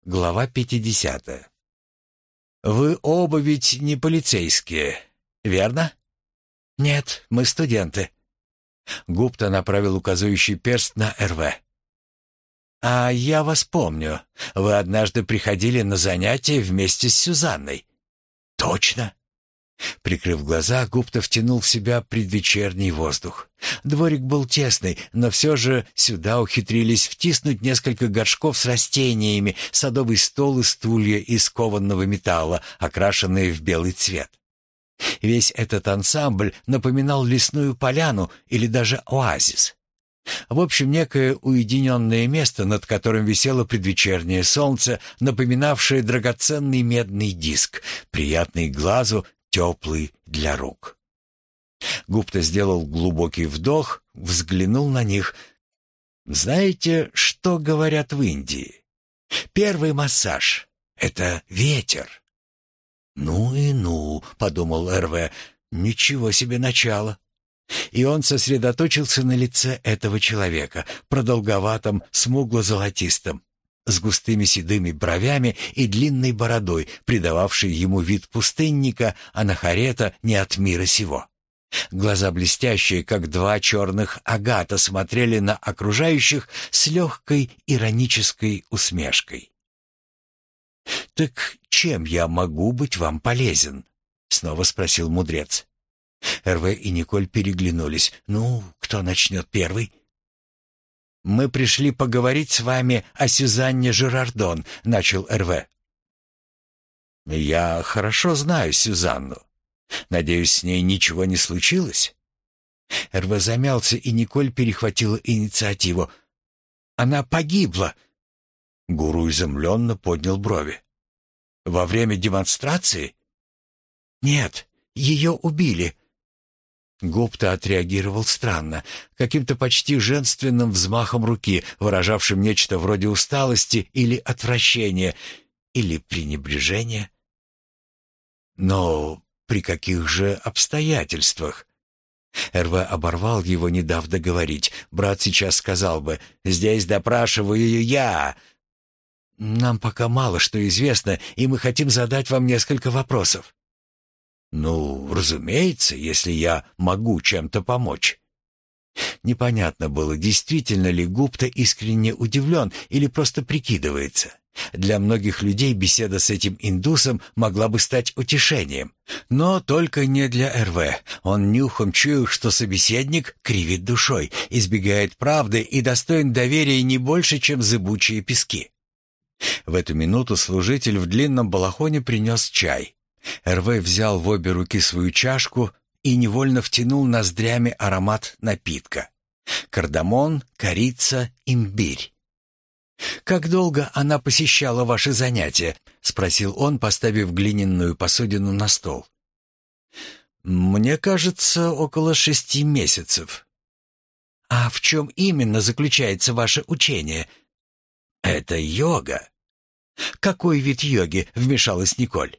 Глава 50. «Вы оба ведь не полицейские, верно?» «Нет, мы студенты». Гупта направил указывающий перст на РВ. «А я вас помню. Вы однажды приходили на занятия вместе с Сюзанной». «Точно!» Прикрыв глаза, Гупта втянул в себя предвечерний воздух. Дворик был тесный, но все же сюда ухитрились втиснуть несколько горшков с растениями, садовый стол и стулья из кованого металла, окрашенные в белый цвет. Весь этот ансамбль напоминал лесную поляну или даже оазис. В общем, некое уединенное место, над которым висело предвечернее солнце, напоминавшее драгоценный медный диск, приятный глазу, теплый для рук. Гупта сделал глубокий вдох, взглянул на них. «Знаете, что говорят в Индии? Первый массаж — это ветер». «Ну и ну», — подумал РВ, — «ничего себе начало». И он сосредоточился на лице этого человека, продолговатом, смугло-золотистом, с густыми седыми бровями и длинной бородой, придававшей ему вид пустынника, анахарета не от мира сего. Глаза блестящие, как два черных агата, смотрели на окружающих с легкой иронической усмешкой. «Так чем я могу быть вам полезен?» — снова спросил мудрец. РВ и Николь переглянулись. «Ну, кто начнет первый?» «Мы пришли поговорить с вами о Сюзанне Жерардон», — начал РВ. «Я хорошо знаю Сюзанну. Надеюсь, с ней ничего не случилось?» РВ замялся, и Николь перехватила инициативу. «Она погибла!» Гуру изумленно поднял брови. «Во время демонстрации?» «Нет, ее убили». Гупта отреагировал странно, каким-то почти женственным взмахом руки, выражавшим нечто вроде усталости или отвращения, или пренебрежения. «Но при каких же обстоятельствах?» РВ оборвал его, не дав договорить. Брат сейчас сказал бы: «Здесь допрашиваю я». «Нам пока мало что известно, и мы хотим задать вам несколько вопросов». «Ну, разумеется, если я могу чем-то помочь». Непонятно было, действительно ли Гупта искренне удивлен или просто прикидывается. Для многих людей беседа с этим индусом могла бы стать утешением. Но только не для РВ. Он нюхом чуял, что собеседник кривит душой, избегает правды и достоин доверия не больше, чем зыбучие пески. В эту минуту служитель в длинном балахоне принес чай. РВ взял в обе руки свою чашку и невольно втянул ноздрями аромат напитка. Кардамон, корица, имбирь. «Как долго она посещала ваши занятия?» — спросил он, поставив глиняную посудину на стол. «Мне кажется, около 6 месяцев». «А в чем именно заключается ваше учение?» «Это йога». «Какой вид йоги?» — вмешалась Николь.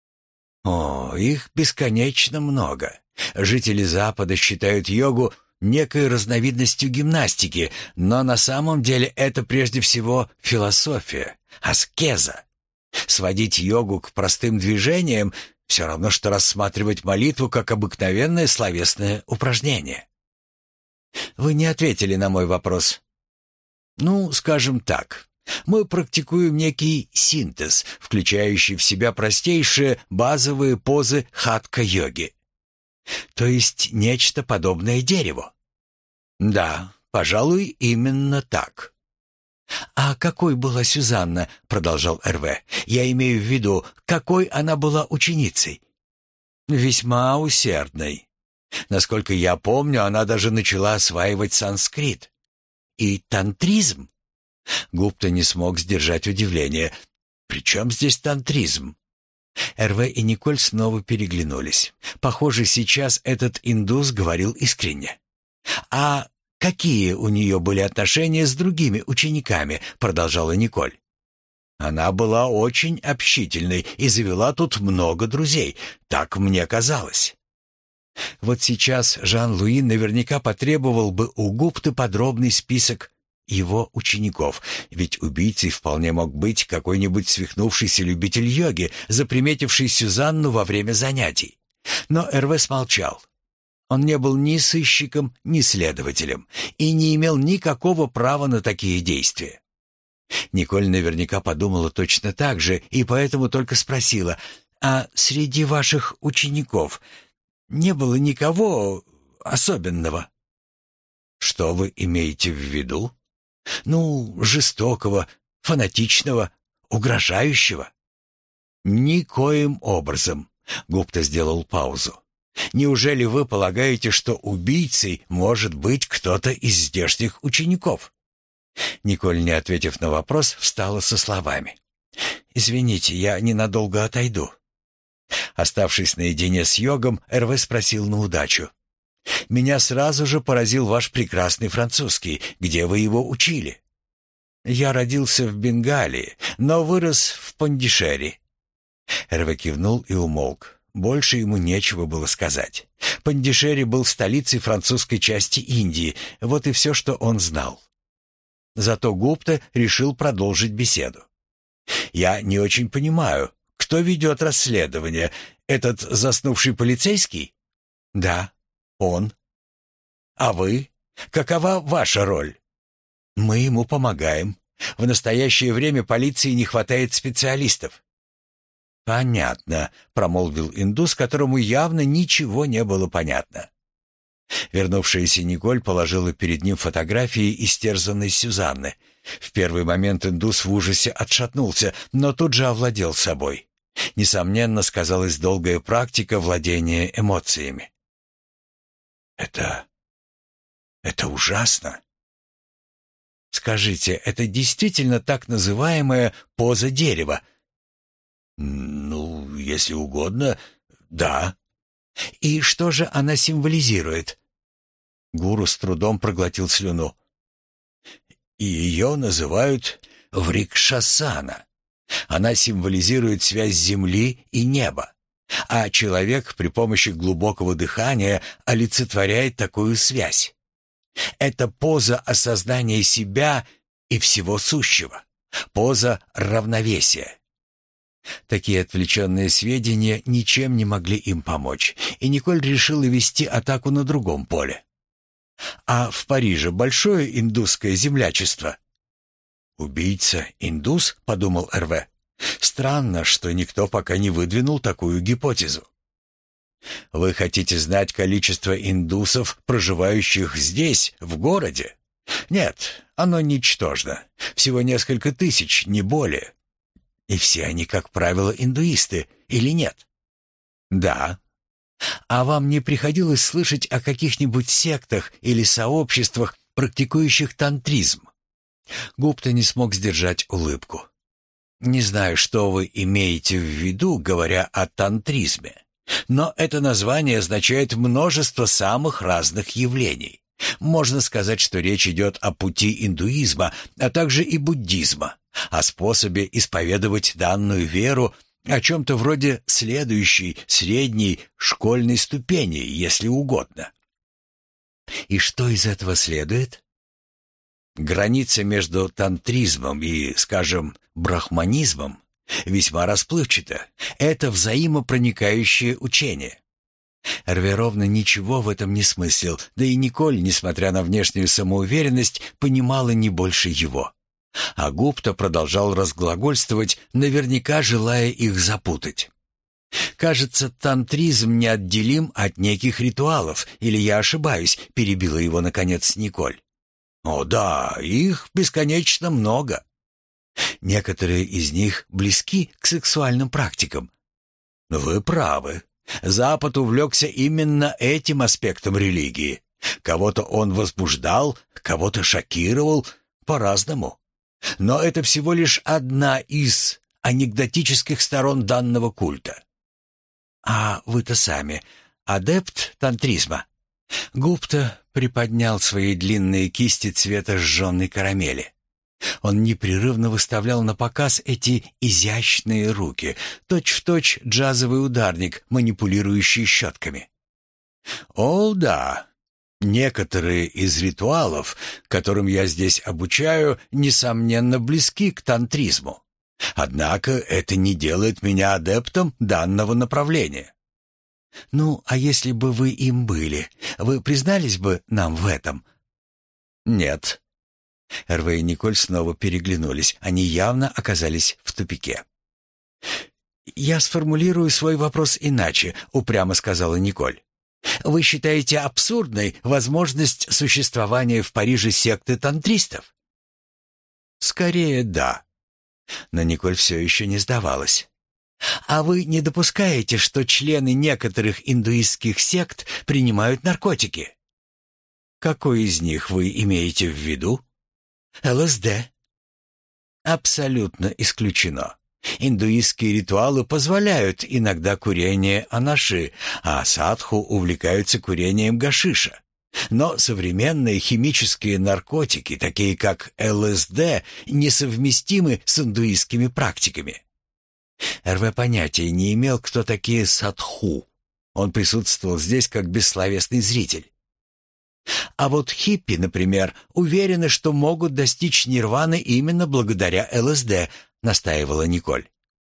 «О, их бесконечно много. Жители Запада считают йогу некой разновидностью гимнастики, но на самом деле это прежде всего философия, аскеза. Сводить йогу к простым движениям — все равно, что рассматривать молитву как обыкновенное словесное упражнение». «Вы не ответили на мой вопрос». «Ну, скажем так. Мы практикуем некий синтез, включающий в себя простейшие базовые позы хатха-йоги. То есть нечто подобное дереву». «Да, пожалуй, именно так». «А какой была Сюзанна?» — продолжал РВ. «Я имею в виду, какой она была ученицей?» «Весьма усердной. Насколько я помню, она даже начала осваивать санскрит. И тантризм». Гупта не смог сдержать удивление. «При чем здесь тантризм?» РВ и Николь снова переглянулись. Похоже, сейчас этот индус говорил искренне. «А какие у нее были отношения с другими учениками?» — продолжала Николь. «Она была очень общительной и завела тут много друзей, так мне казалось». Вот сейчас Жан-Луи наверняка потребовал бы у Гупты подробный список его учеников, ведь убийцей вполне мог быть какой-нибудь свихнувшийся любитель йоги, заприметивший Сюзанну во время занятий. Но Эрве смолчал. Он не был ни сыщиком, ни следователем и не имел никакого права на такие действия. Николь наверняка подумала точно так же и поэтому только спросила: «А среди ваших учеников не было никого особенного?» «Что вы имеете в виду?» «Ну, жестокого, фанатичного, угрожающего». «Никоим образом», — Гупта сделал паузу. «Неужели вы полагаете, что убийцей может быть кто-то из здешних учеников?» Николь, не ответив на вопрос, встала со словами: «Извините, я ненадолго отойду». Оставшись наедине с йогом, Эрве спросил на удачу: «Меня сразу же поразил ваш прекрасный французский. Где вы его учили?» «Я родился в Бенгалии, но вырос в Пондишери». Эрве кивнул и умолк. Больше ему нечего было сказать. Пондишери был столицей французской части Индии, вот и все, что он знал. Зато Гупта решил продолжить беседу. «Я не очень понимаю, кто ведет расследование? Этот заснувший полицейский?» «Да, он». «А вы? Какова ваша роль?» «Мы ему помогаем. В настоящее время полиции не хватает специалистов». «Понятно», — промолвил индус, которому явно ничего не было понятно. Вернувшаяся Николь положила перед ним фотографии истерзанной Сюзанны. В первый момент индус в ужасе отшатнулся, но тут же овладел собой. Несомненно, сказалась долгая практика владения эмоциями. «Это ужасно». «Скажите, это действительно так называемая поза дерева?» «Ну, если угодно, да». «И что же она символизирует?» Гуру с трудом проглотил слюну. «И ее называют Врикшасана. Она символизирует связь земли и неба. А человек при помощи глубокого дыхания олицетворяет такую связь. Это поза осознания себя и всего сущего. Поза равновесия». Такие отвлеченные сведения ничем не могли им помочь, и Николь решила вести атаку на другом поле. «А в Париже большое индусское землячество?» «Убийца индус?» — подумал Эрве. «Странно, что никто пока не выдвинул такую гипотезу». «Вы хотите знать количество индусов, проживающих здесь, в городе?» «Нет, оно ничтожно. Всего несколько тысяч, не более». «И все они, как правило, индуисты, или нет?» «Да». «А вам не приходилось слышать о каких-нибудь сектах или сообществах, практикующих тантризм?» Гупта не смог сдержать улыбку. «Не знаю, что вы имеете в виду, говоря о тантризме, но это название означает множество самых разных явлений. Можно сказать, что речь идет о пути индуизма, а также и буддизма, о способе исповедовать данную веру, о чем-то вроде следующей, средней, школьной ступени, если угодно». «И что из этого следует?» «Граница между тантризмом и, скажем, брахманизмом весьма расплывчата. Это взаимопроникающее учение». Эрве ровно ничего в этом не смыслил, да и Николь, несмотря на внешнюю самоуверенность, понимала не больше его. А Гупта продолжал разглагольствовать, наверняка желая их запутать. «Кажется, тантризм неотделим от неких ритуалов, или я ошибаюсь?» — перебила его, наконец, Николь. «О да, их бесконечно много. Некоторые из них близки к сексуальным практикам». «Вы правы. Запад увлекся именно этим аспектом религии. Кого-то он возбуждал, кого-то шокировал, по-разному. Но это всего лишь одна из анекдотических сторон данного культа». «А вы-то сами адепт тантризма?» Гупта приподнял свои длинные кисти цвета сжженной карамели. Он непрерывно выставлял на показ эти изящные руки, точь-в-точь джазовый ударник, манипулирующий щетками. «О, да. Некоторые из ритуалов, которым я здесь обучаю, несомненно близки к тантризму. Однако это не делает меня адептом данного направления. Ну, а если бы вы им были, вы признались бы нам в этом? Нет. Эрве и Николь снова переглянулись. Они явно оказались в тупике. «Я сформулирую свой вопрос иначе», — упрямо сказала Николь. «Вы считаете абсурдной возможность существования в Париже секты тантристов?» «Скорее, да». Но Николь все еще не сдавалась. «А вы не допускаете, что члены некоторых индуистских сект принимают наркотики?» «Какой из них вы имеете в виду?» ЛСД. Абсолютно исключено. Индуистские ритуалы позволяют иногда курение анаши, а садху увлекаются курением гашиша. Но современные химические наркотики, такие как ЛСД, несовместимы с индуистскими практиками. РВ понятия не имел, кто такие садху. Он присутствовал здесь как бессловесный зритель. А вот хиппи, например, уверены, что могут достичь нирваны именно благодаря ЛСД, настаивала Николь.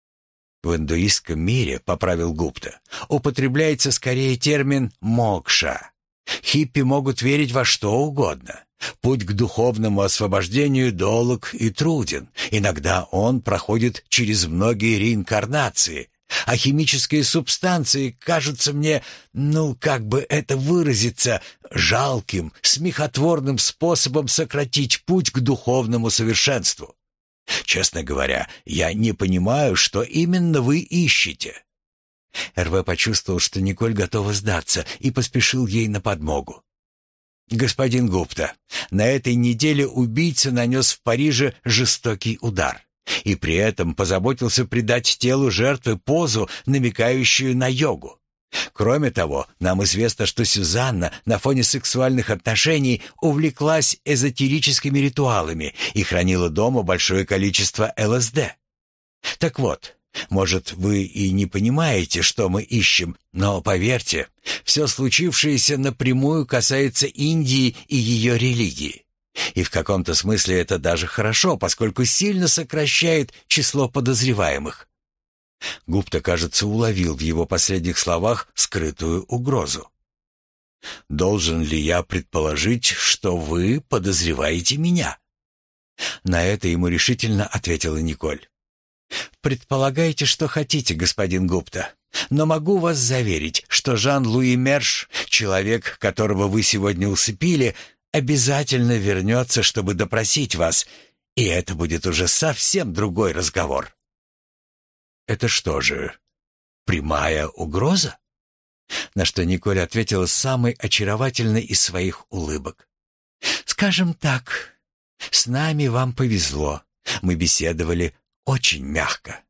В индуистском мире, поправил Гупта, употребляется скорее термин «мокша». Хиппи могут верить во что угодно. Путь к духовному освобождению долг и труден. Иногда он проходит через многие реинкарнации. А химические субстанции кажутся мне, как бы это выразиться, жалким, смехотворным способом сократить путь к духовному совершенству. Честно говоря, я не понимаю, что именно вы ищете. РВ почувствовал, что Николь готова сдаться, и поспешил ей на подмогу. «Господин Гупта, на этой неделе убийца нанес в Париже жестокий удар. И при этом позаботился придать телу жертвы позу, намекающую на йогу. Кроме того, нам известно, что Сюзанна на фоне сексуальных отношений увлеклась эзотерическими ритуалами и хранила дома большое количество ЛСД. Так вот, может, вы и не понимаете, что мы ищем, но поверьте, все случившееся напрямую касается Индии и ее религии. И в каком-то смысле это даже хорошо, поскольку сильно сокращает число подозреваемых. Гупта, кажется, уловил в его последних словах скрытую угрозу. «Должен ли я предположить, что вы подозреваете меня?» На это ему решительно ответила Николь. «Предполагайте, что хотите, господин Гупта, но могу вас заверить, что Жан-Луи Мерш, человек, которого вы сегодня усыпили, обязательно вернется, чтобы допросить вас, и это будет уже совсем другой разговор». «Это что же, прямая угроза?» На что Николь ответила самой очаровательной из своих улыбок. «Скажем так, с нами вам повезло. Мы беседовали очень мягко».